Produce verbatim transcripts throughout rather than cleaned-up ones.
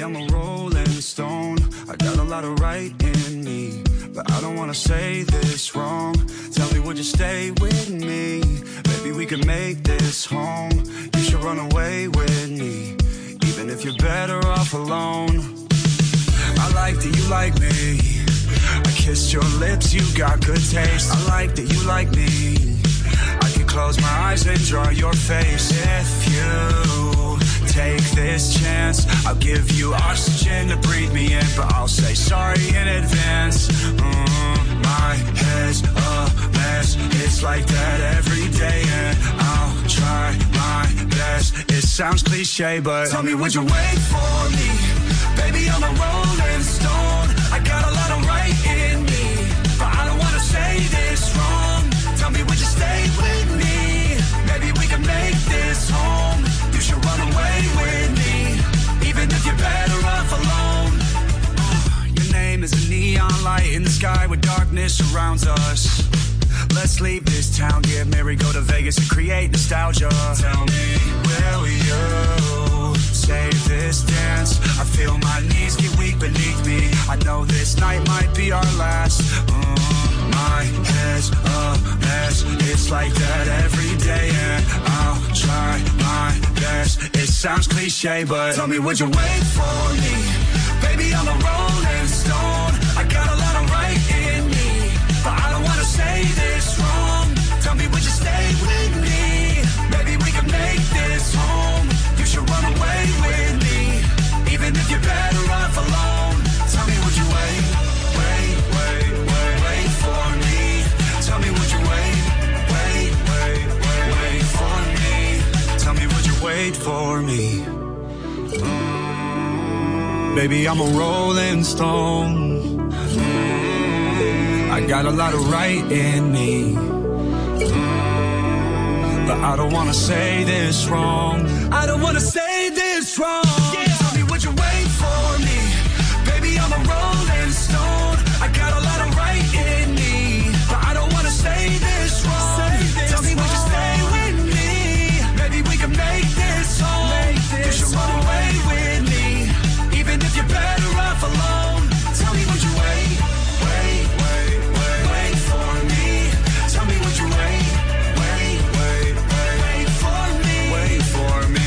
I'm a rolling stone. I got a lot of right in me, but I don't wanna say this wrong. Tell me, would you stay with me? Maybe we could make this home. You should run away with me, even if you're better off alone. I like that you like me. I kissed your lips, you got good taste. I like that you like me. I can close my eyes and draw your face. If you take this chance, I'll give you oxygen to breathe me in, but I'll say sorry in advance. Mm, my head's a mess. It's like that every day, and I'll try my best. It sounds cliche, but tell me, would you wait for me? Baby, I'm a rolling stone. I got a lot of right in me, but I don't wanna say this wrong. Tell me, would you stay with me? Maybe we can make this home. You should run away with me, even if you're better off alone. Your name is a neon light in the sky where darkness surrounds us. Let's leave this town, get married, go to Vegas and create nostalgia. Tell me, will you save this dance? I feel my knees get weak beneath me. I know this night might be our last. Mm, my head's a mess. It's like that every day, and I'll try my best. It sounds cliche, but tell me, would you wait for me? Baby, I'm a rolling stone. I got a lot of right in me, but I don't wanna say this wrong. Tell me, would you stay with me? Maybe we can make this home. You should run away with me, even if you're better off alone. Tell me, would you wait, wait, wait, wait, wait for me? Tell me, would you wait, wait, wait, wait, wait for me? Tell me, would you wait for me? Mm, baby, I'm a rolling stone. Mm, I got a lot of right in me, mm, but I don't wanna say this wrong. I don't wanna say this wrong. Yeah. Tell me, would you wait for me? Baby, I'm a rolling stone. I got a lot of right in me, but I don't wanna say this wrong. Say this Tell me, would you stay with me? Maybe we can make this home. Make this you should run away with me, even if you're better off alone. Tell me, would you wait, wait, wait, wait, wait for me? Tell me, would you wait, wait, wait, wait, wait for me? Wait for me.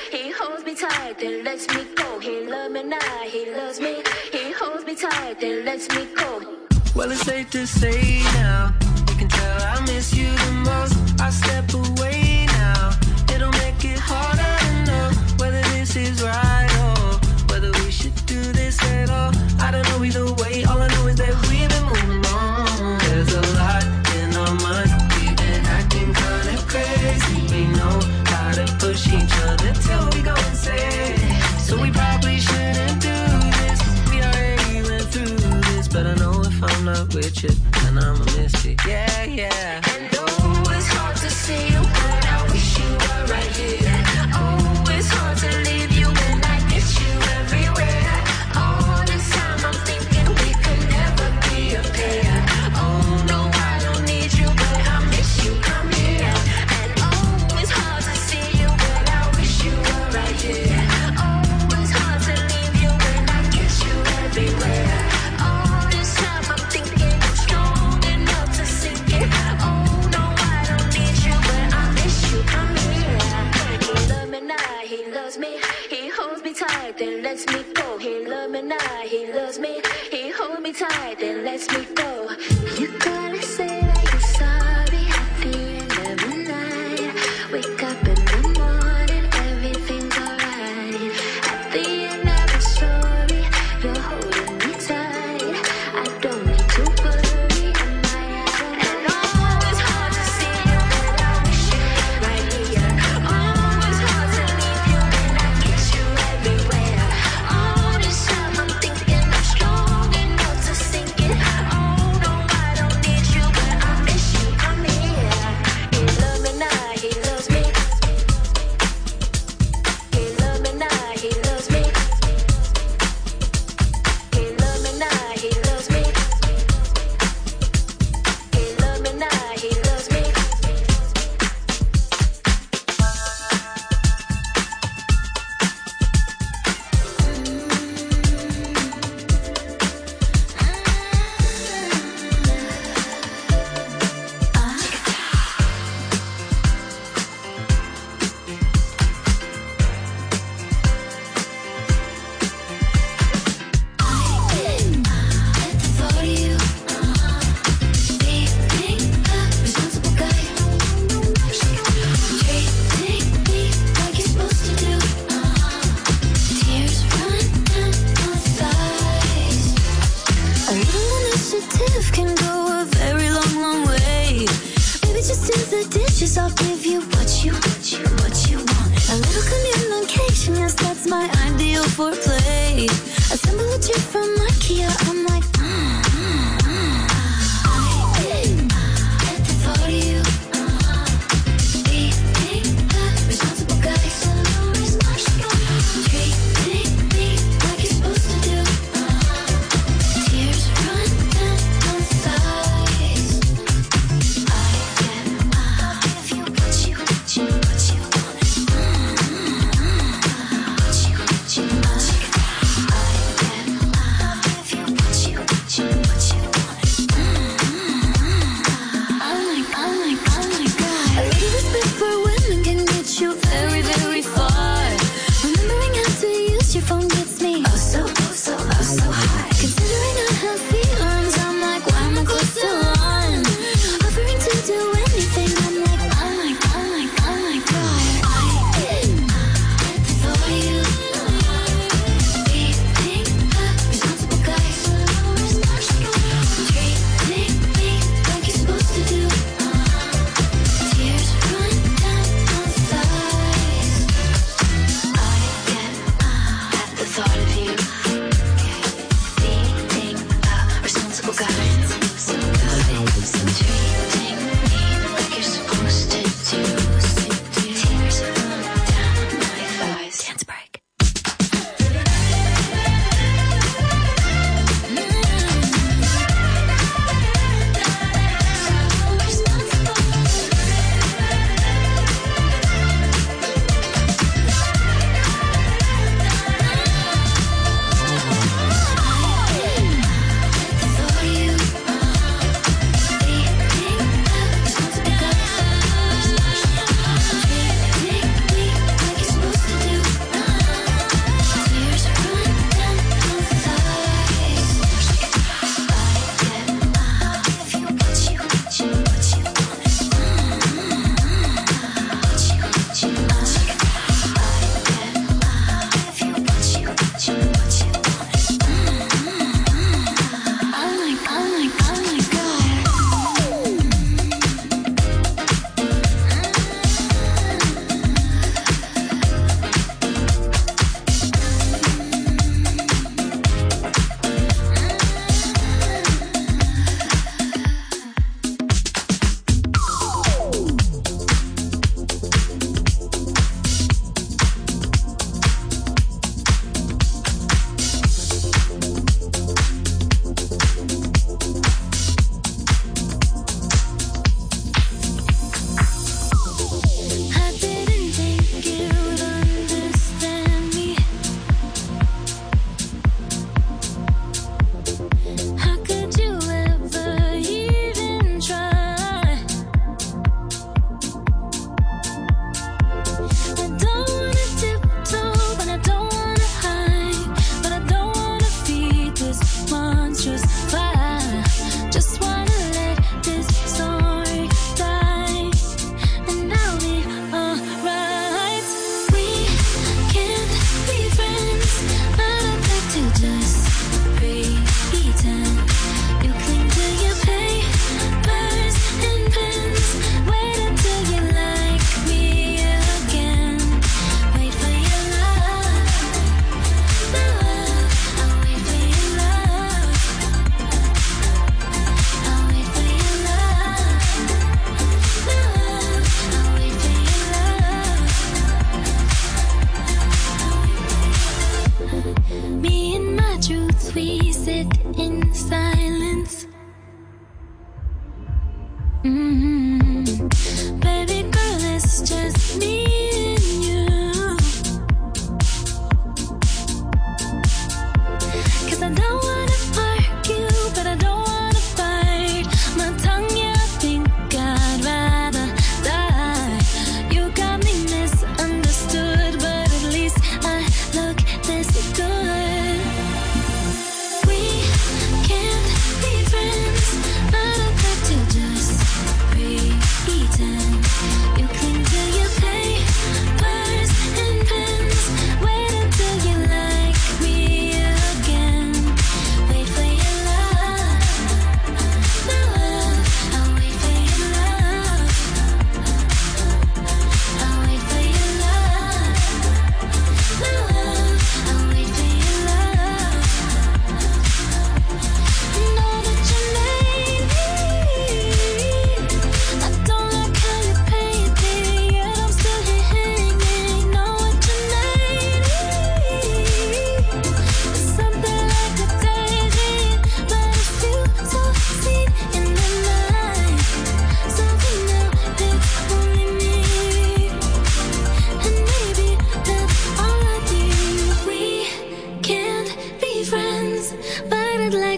He holds me tight, then lets me go. He loves me now, he loves me. He holds me tight, then lets me go. Well, it's safe to say now, you can tell I miss you the most. I step away now, it'll make it harder to know whether this is right or whether we should do this at all. I don't know either way, all I know is that we've been moving on. There's a lot in our minds, we've been acting kind of crazy. We know how to push each other till we go insane. So we probably shouldn't do this, we already went through this. But I know if I'm not with you, then I'ma miss you, yeah, yeah. And oh, it's hard to see you, but I wish you were right here. Oh, it's hard to leave you when I miss you everywhere. All this time I'm thinking we could never be a pair. Oh no, I don't need you, but I miss you, come here. And oh, it's hard to see you, but I wish you were right here. Oh, it's hard to leave you when I miss you everywhere. All this time I'm thinking I'm strong enough to sink it. Oh no, I don't need you, but I miss you, come here. He loves me now, he loves me. He holds me tight, then lets me go. He loves me now, he loves me. He holds me tight, then lets me go. You gotta say that you're sorry at the end of the night. Wake up in the morning, everything's alright. At the end of the story, you're holding me tight. I don't need to worry, am I out? And oh, it's hard to see you, but I wish you were right here. Oh, it's hard to leave you when I kiss you everywhere. All this time I'm thinking I'm strong enough to sink it. Oh no, I don't need you, but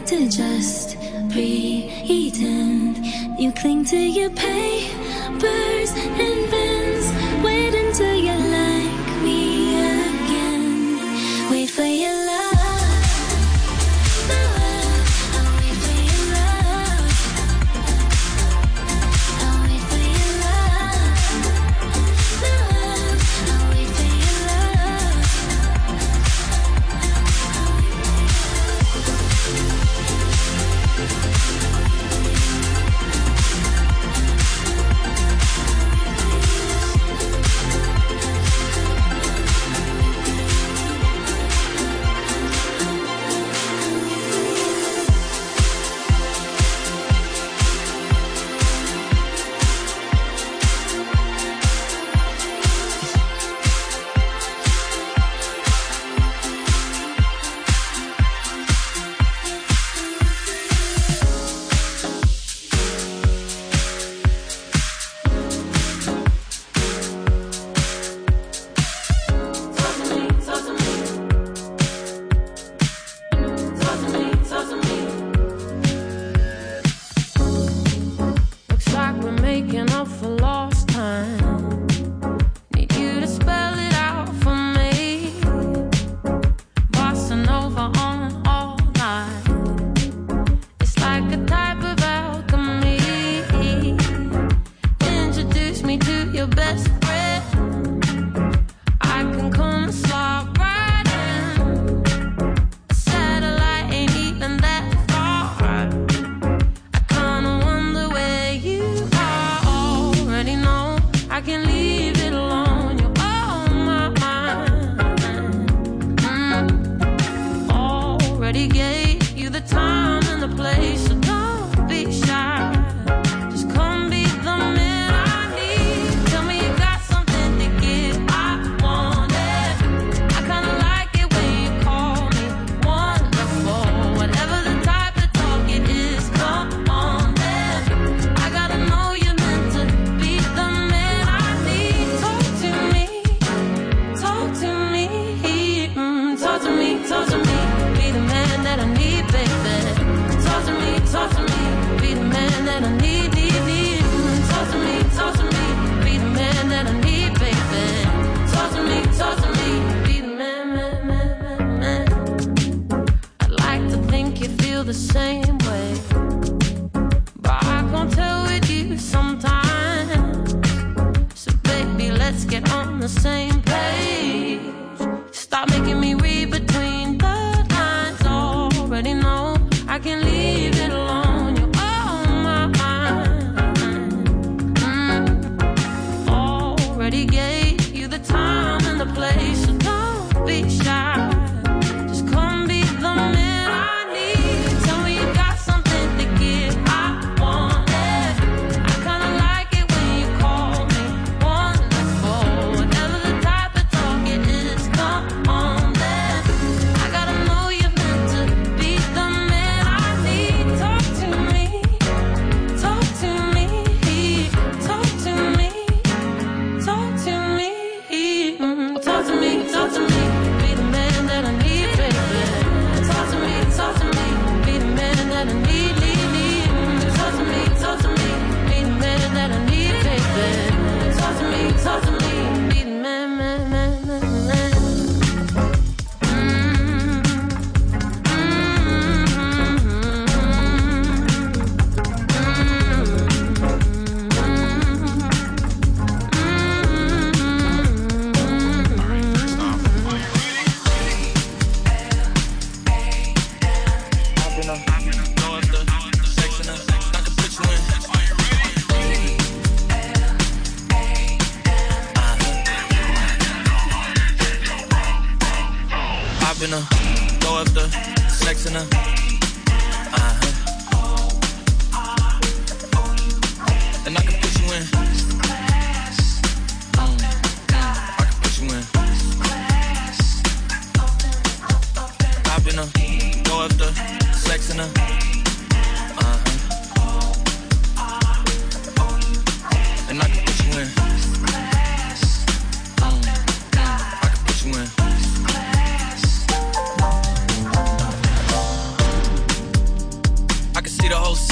to just pretend. You cling to your papers and pens. Wait until you like me again. Wait for your love.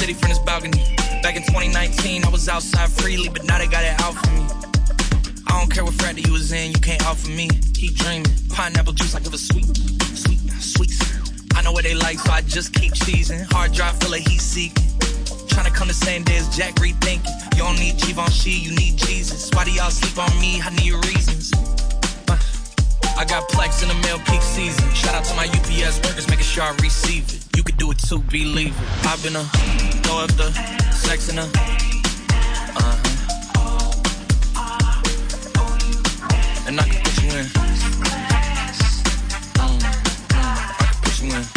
city from this balcony. Back in twenty nineteen, I was outside freely, but now they got it out for me. I don't care what frat you was in, you can't offer me. Keep dreaming, pineapple juice like it was sweet, sweet, sweet. I know what they like, so I just keep cheesing. Hard drive full of heat seeking. Trying to come the same day as Jack rethinking. You don't need Givenchy, you need Jesus. Why do y'all sleep on me? I need reasons. Uh, I got Plex in the mail peak season. Shout out to my U P S workers, making sure I receive it. You could do it too, believe it. I've been a throw up the sex in a uh-huh. And I can put you in. Mm, I can put you in.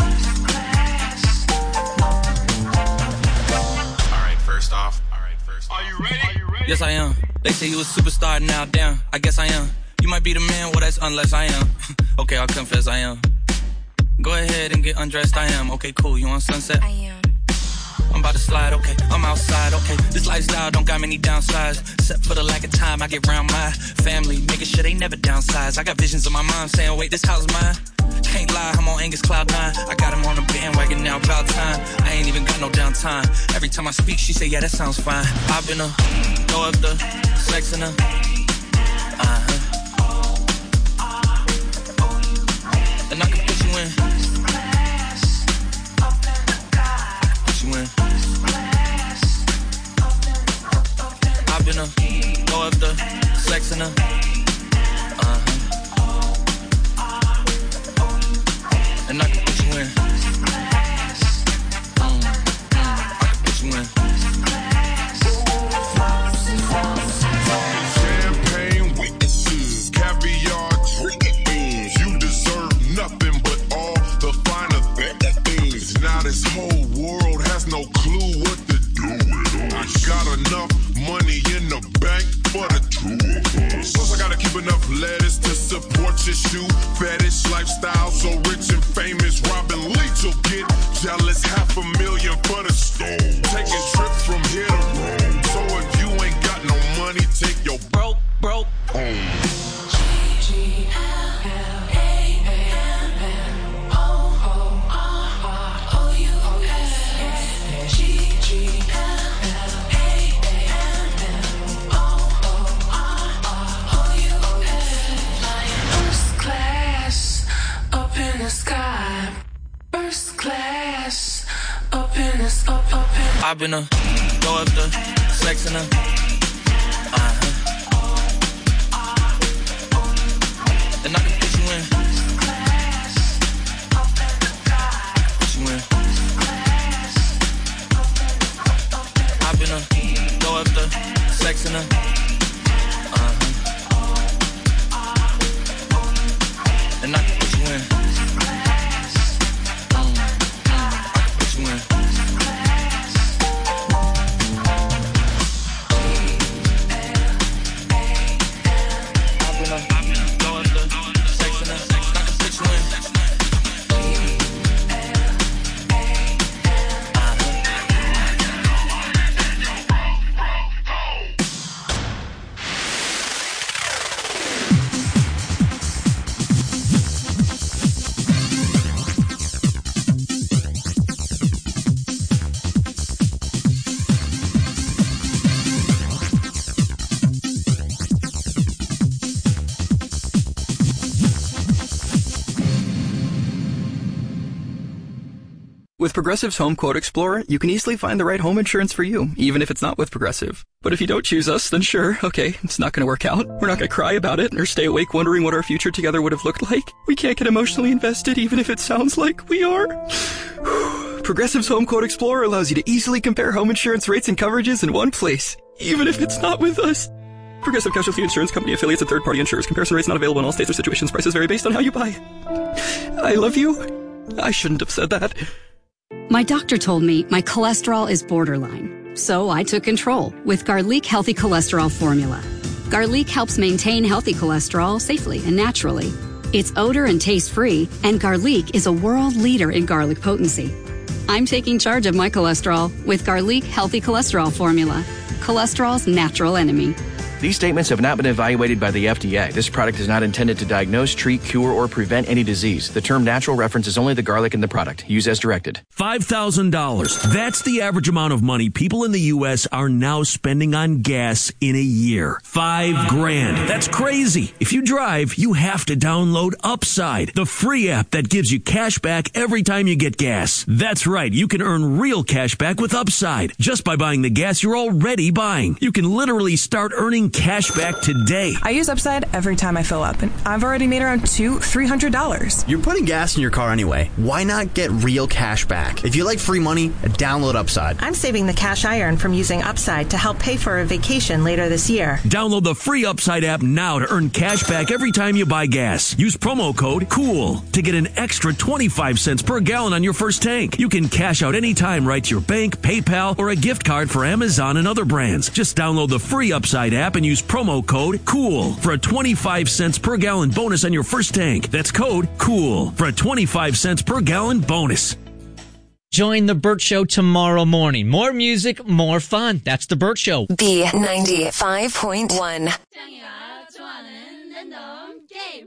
Alright, first off. Alright, first off. Are you ready? Are you ready? Yes, I am. They say you a superstar now, damn. I guess I am. You might be the man, well, that's unless I am. Okay, I'll confess I am. Go ahead and get undressed, I am. Okay, cool, you on Sunset? I am. I'm about to slide, okay, I'm outside, okay. This lifestyle don't got many downsides. Except for the lack of time I get around my family, making sure they never downsize. I got visions of my mom saying, wait, this house is mine. Can't lie, I'm on Angus Cloud nine. I got him on a bandwagon now, about time. I ain't even got no downtime. Every time I speak, she say, yeah, that sounds fine. I've been a throw up the sex in a uh-huh. And I can put you in. Put you in. I've been a throw up the sex in a uh-huh. And I can put you in. Mm, I can put you in. Champagne witnesses, caviar dreams. You deserve nothing but all the finer things. Now this whole world has no clue what to do with us. I got enough money in the bank for the two of us. Plus I gotta keep enough lettuce to support your shoe fetish lifestyle. So rich and famous, Robin Leach will get jealous. Half a million for the stone. Taking trips from here to Rome. So if you ain't got no money, take your Broke, broke home. First class, up in the sky. First class, up in the up, up in. I've been a throw up the sex in a uh-huh. And I can put you in. Put you in. I've been a throw up the sex in a uh-huh. And I can put you in. Mm, I can put you in. With Progressive's Home Quote Explorer, you can easily find the right home insurance for you, even if it's not with Progressive. But if you don't choose us, then sure, okay, it's not going to work out. We're not going to cry about it or stay awake wondering what our future together would have looked like. We can't get emotionally invested even if it sounds like we are. Progressive's Home Quote Explorer allows you to easily compare home insurance rates and coverages in one place, even if it's not with us. Progressive Casualty Insurance Company affiliates and third-party insurers. Comparison rates not available in all states or situations. Prices vary based on how you buy. I love you. I shouldn't have said that. My doctor told me my cholesterol is borderline, so I took control with Garlic Healthy Cholesterol Formula. Garlic helps maintain healthy cholesterol safely and naturally. It's odor and taste-free, and Garlic is a world leader in garlic potency. I'm taking charge of my cholesterol with Garlic Healthy Cholesterol Formula, cholesterol's natural enemy. These statements have not been evaluated by the F D A. This product is not intended to diagnose, treat, cure, or prevent any disease. The term natural references only the garlic in the product. Use as directed. five thousand dollars. That's the average amount of money people in the U S are now spending on gas in a year. Five grand. That's crazy. If you drive, you have to download Upside, the free app that gives you cash back every time you get gas. That's right. You can earn real cash back with Upside just by buying the gas you're already buying. You can literally start earning cash back today. I use Upside every time I fill up, and I've already made around two, three hundred dollars. You're putting gas in your car anyway. Why not get real cash back? If you like free money, download Upside. I'm saving the cash I earn from using Upside to help pay for a vacation later this year. Download the free Upside app now to earn cash back every time you buy gas. Use promo code COOL to get an extra twenty-five cents per gallon on your first tank. You can cash out anytime right to your bank, PayPal, or a gift card for Amazon and other brands. Just download the free Upside app and use promo code COOL for a twenty-five cents per gallon bonus on your first tank. That's code COOL for a twenty-five cents per gallon bonus. Join The Burt Show tomorrow morning. More music, more fun. That's The Burt Show. B ninety-five point one.